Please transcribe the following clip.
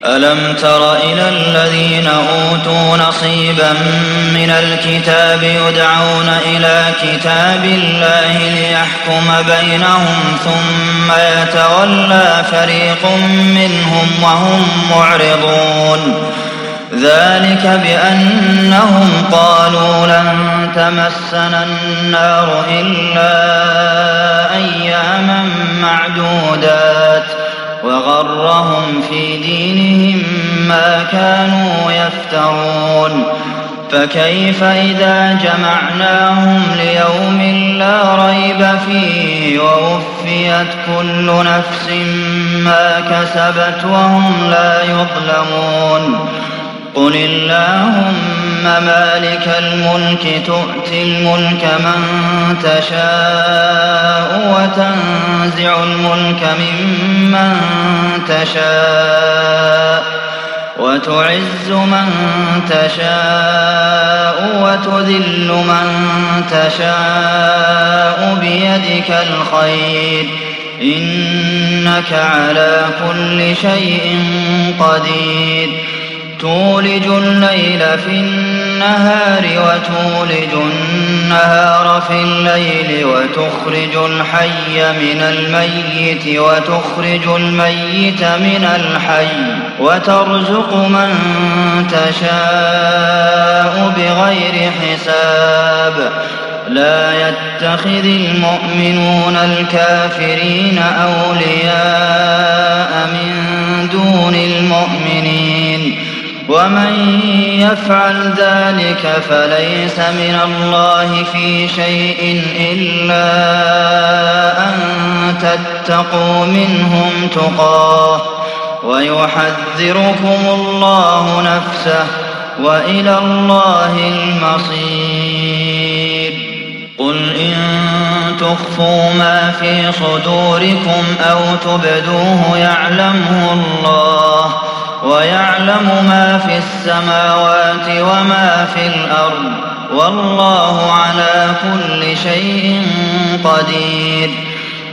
ألم تر إلى الذين أوتوا نصيبا من الكتاب يدعون إلى كتاب الله ليحكم بينهم ثم يتولى فريق منهم وهم معرضون ذلك بأنهم قالوا لن تمسنا النار إلا أياما معدودات وغرهم في دينهم ما كانوا يفترون فكيف إذا جمعناهم ليوم لا ريب فيه ووفيت كل نفس ما كسبت وهم لا يظلمون قل اللهم مالك الملك تؤتي الملك من تشاء وتنزع الملك ممن تشاء وتعز من تشاء وتذل من تشاء بيدك الخير إنك على كل شيء قدير تولج الليل في النهار وتولج النهار في الليل وتخرج الحي من الميت وتخرج الميت من الحي وترزق من تشاء بغير حساب لا يتخذ المؤمنون الكافرين أولياء من دون المؤمنين ومن يفعل ذلك فليس من الله في شيء إلا أن تتقوا منهم تقاه ويحذركم الله نفسه وإلى الله المصير قل إن تخفوا ما في صدوركم أو تبدوه يعلمه الله ويعلم ما في السماوات وما في الأرض والله على كل شيء قدير